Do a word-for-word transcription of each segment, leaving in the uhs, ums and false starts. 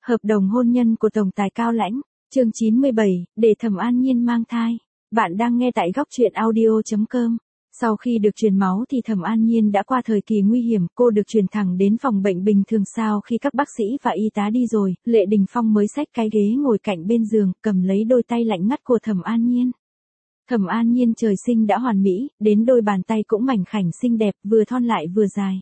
Hợp đồng hôn nhân của tổng tài Cao Lãnh, chương chín mươi bảy, để Thẩm An Nhiên mang thai. Bạn đang nghe tại góc truyện audio chấm com. Sau khi được truyền máu thì Thẩm An Nhiên đã qua thời kỳ nguy hiểm, cô được truyền thẳng đến phòng bệnh bình thường. Sau khi các bác sĩ và y tá đi rồi, Lệ Đình Phong mới xách cái ghế ngồi cạnh bên giường, cầm lấy đôi tay lạnh ngắt của Thẩm An Nhiên. Thẩm An Nhiên trời sinh đã hoàn mỹ, đến đôi bàn tay cũng mảnh khảnh xinh đẹp, vừa thon lại vừa dài.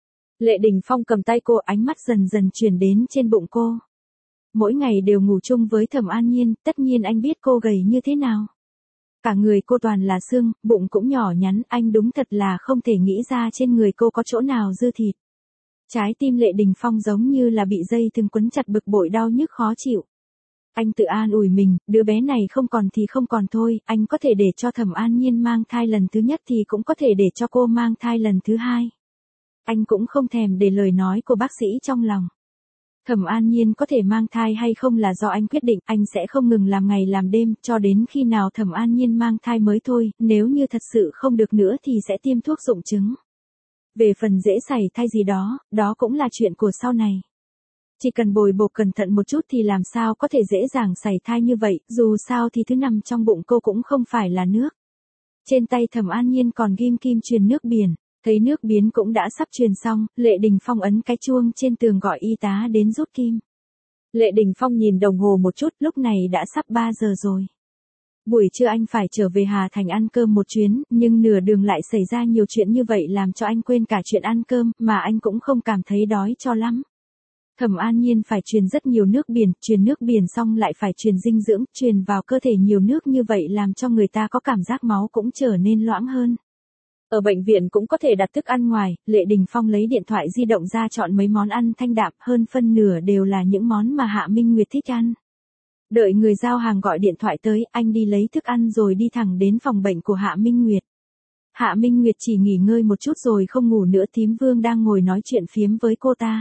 Lệ Đình Phong cầm tay cô, ánh mắt dần dần chuyển đến trên bụng cô. Mỗi ngày đều ngủ chung với Thẩm An Nhiên, tất nhiên anh biết cô gầy như thế nào. Cả người cô toàn là xương, bụng cũng nhỏ nhắn, anh đúng thật là không thể nghĩ ra trên người cô có chỗ nào dư thịt. Trái tim Lệ Đình Phong giống như là bị dây thừng quấn chặt, bực bội đau nhức khó chịu. Anh tự an ủi mình, đứa bé này không còn thì không còn thôi, anh có thể để cho Thẩm An Nhiên mang thai lần thứ nhất thì cũng có thể để cho cô mang thai lần thứ hai. Anh cũng không thèm để lời nói của bác sĩ trong lòng. Thẩm An Nhiên có thể mang thai hay không là do anh quyết định, anh sẽ không ngừng làm ngày làm đêm, cho đến khi nào Thẩm An Nhiên mang thai mới thôi, nếu như thật sự không được nữa thì sẽ tiêm thuốc dụng trứng. Về phần dễ sảy thai gì đó, đó cũng là chuyện của sau này. Chỉ cần bồi bổ cẩn thận một chút thì làm sao có thể dễ dàng sảy thai như vậy, dù sao thì thứ nằm trong bụng cô cũng không phải là nước. Trên tay Thẩm An Nhiên còn ghim kim truyền nước biển. Thấy nước biến cũng đã sắp truyền xong, Lệ Đình Phong ấn cái chuông trên tường gọi y tá đến rút kim. Lệ Đình Phong nhìn đồng hồ một chút, lúc này đã sắp ba giờ rồi. Buổi trưa anh phải trở về Hà Thành ăn cơm một chuyến, nhưng nửa đường lại xảy ra nhiều chuyện như vậy làm cho anh quên cả chuyện ăn cơm, mà anh cũng không cảm thấy đói cho lắm. Thẩm An Nhiên phải truyền rất nhiều nước biển, truyền nước biển xong lại phải truyền dinh dưỡng, truyền vào cơ thể nhiều nước như vậy làm cho người ta có cảm giác máu cũng trở nên loãng hơn. Ở bệnh viện cũng có thể đặt thức ăn ngoài, Lệ Đình Phong lấy điện thoại di động ra chọn mấy món ăn thanh đạm, hơn phân nửa đều là những món mà Hạ Minh Nguyệt thích ăn. Đợi người giao hàng gọi điện thoại tới, anh đi lấy thức ăn rồi đi thẳng đến phòng bệnh của Hạ Minh Nguyệt. Hạ Minh Nguyệt chỉ nghỉ ngơi một chút rồi không ngủ nữa, Thím Vương đang ngồi nói chuyện phiếm với cô ta.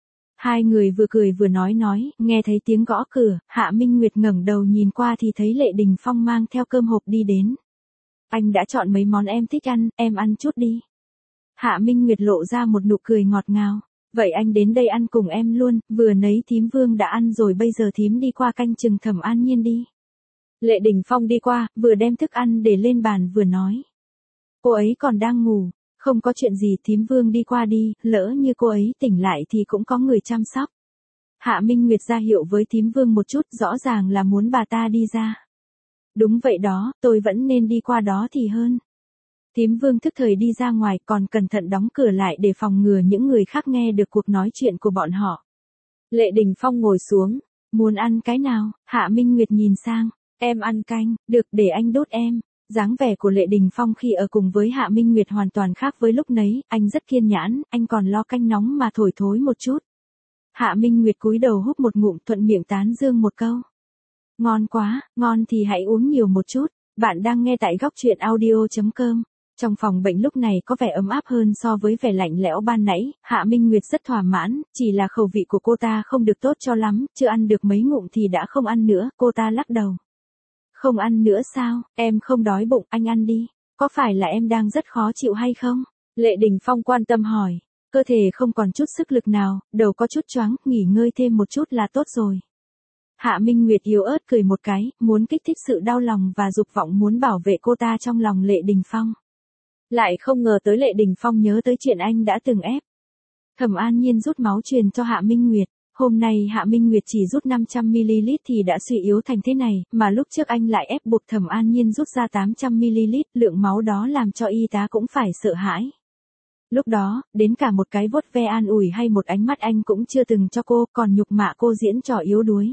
Hai người vừa cười vừa nói nói, nghe thấy tiếng gõ cửa, Hạ Minh Nguyệt ngẩng đầu nhìn qua thì thấy Lệ Đình Phong mang theo cơm hộp đi đến. Anh đã chọn mấy món em thích ăn, em ăn chút đi. Hạ Minh Nguyệt lộ ra một nụ cười ngọt ngào. Vậy anh đến đây ăn cùng em luôn, vừa nấy Thím Vương đã ăn rồi, bây giờ thím đi qua canh chừng Thẩm An Nhiên đi. Lệ Đình Phong đi qua, vừa đem thức ăn để lên bàn vừa nói. Cô ấy còn đang ngủ, không có chuyện gì, Thím Vương đi qua đi, lỡ như cô ấy tỉnh lại thì cũng có người chăm sóc. Hạ Minh Nguyệt ra hiệu với Thím Vương một chút, rõ ràng là muốn bà ta đi ra. Đúng vậy đó, tôi vẫn nên đi qua đó thì hơn. Thím Vương thức thời đi ra ngoài, còn cẩn thận đóng cửa lại để phòng ngừa những người khác nghe được cuộc nói chuyện của bọn họ. Lệ Đình Phong ngồi xuống, muốn ăn cái nào? Hạ Minh Nguyệt nhìn sang, em ăn canh, được, để anh đốt em. Dáng vẻ của Lệ Đình Phong khi ở cùng với Hạ Minh Nguyệt hoàn toàn khác với lúc nấy, anh rất kiên nhẫn, anh còn lo canh nóng mà thổi thối một chút. Hạ Minh Nguyệt cúi đầu húp một ngụm, thuận miệng tán dương một câu. Ngon quá, ngon thì hãy uống nhiều một chút. Bạn đang nghe tại góc truyện audio chấm com. Trong phòng bệnh lúc này có vẻ ấm áp hơn so với vẻ lạnh lẽo ban nãy, Hạ Minh Nguyệt rất thỏa mãn, chỉ là khẩu vị của cô ta không được tốt cho lắm, chưa ăn được mấy ngụm thì đã không ăn nữa, cô ta lắc đầu. Không ăn nữa sao, em không đói bụng, anh ăn đi, có phải là em đang rất khó chịu hay không? Lệ Đình Phong quan tâm hỏi, cơ thể không còn chút sức lực nào, đầu có chút choáng, nghỉ ngơi thêm một chút là tốt rồi. Hạ Minh Nguyệt yếu ớt cười một cái, muốn kích thích sự đau lòng và dục vọng muốn bảo vệ cô ta trong lòng Lệ Đình Phong. Lại không ngờ tới Lệ Đình Phong nhớ tới chuyện anh đã từng ép. Thẩm An Nhiên rút máu truyền cho Hạ Minh Nguyệt. Hôm nay Hạ Minh Nguyệt chỉ rút năm trăm mi-li-lít thì đã suy yếu thành thế này, mà lúc trước anh lại ép buộc Thẩm An Nhiên rút ra tám trăm mi-li-lít, lượng máu đó làm cho y tá cũng phải sợ hãi. Lúc đó, đến cả một cái vuốt ve an ủi hay một ánh mắt anh cũng chưa từng cho cô, còn nhục mạ cô diễn trò yếu đuối.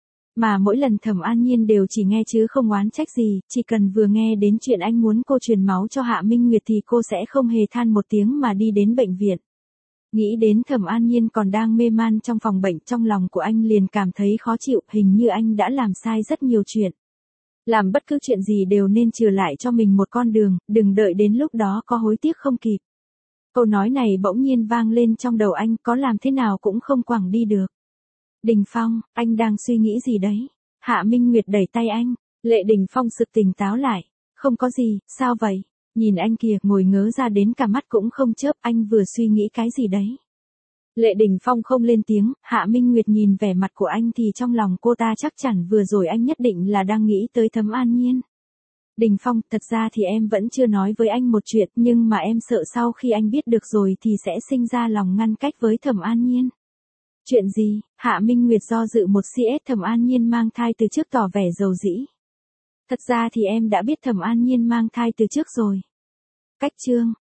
Mà mỗi lần Thẩm An Nhiên đều chỉ nghe chứ không oán trách gì, chỉ cần vừa nghe đến chuyện anh muốn cô truyền máu cho Hạ Minh Nguyệt thì cô sẽ không hề than một tiếng mà đi đến bệnh viện. Nghĩ đến Thẩm An Nhiên còn đang mê man trong phòng bệnh, trong lòng của anh liền cảm thấy khó chịu, hình như anh đã làm sai rất nhiều chuyện. Làm bất cứ chuyện gì đều nên trừ lại cho mình một con đường, đừng đợi đến lúc đó có hối tiếc không kịp. Câu nói này bỗng nhiên vang lên trong đầu anh, có làm thế nào cũng không quẳng đi được. Đình Phong, anh đang suy nghĩ gì đấy? Hạ Minh Nguyệt đẩy tay anh, Lệ Đình Phong sực tỉnh táo lại. Không có gì, sao vậy? Nhìn anh kìa, ngồi ngớ ra đến cả mắt cũng không chớp, anh vừa suy nghĩ cái gì đấy? Lệ Đình Phong không lên tiếng, Hạ Minh Nguyệt nhìn vẻ mặt của anh thì trong lòng cô ta chắc chắn vừa rồi anh nhất định là đang nghĩ tới Thẩm An Nhiên. Đình Phong, thật ra thì em vẫn chưa nói với anh một chuyện, nhưng mà em sợ sau khi anh biết được rồi thì sẽ sinh ra lòng ngăn cách với Thẩm An Nhiên. Chuyện gì? Hạ Minh Nguyệt do dự một xê ét. Thẩm An Nhiên mang thai từ trước tỏ vẻ dầu dĩ. Thật ra thì em đã biết Thẩm An Nhiên mang thai từ trước rồi. Cách chương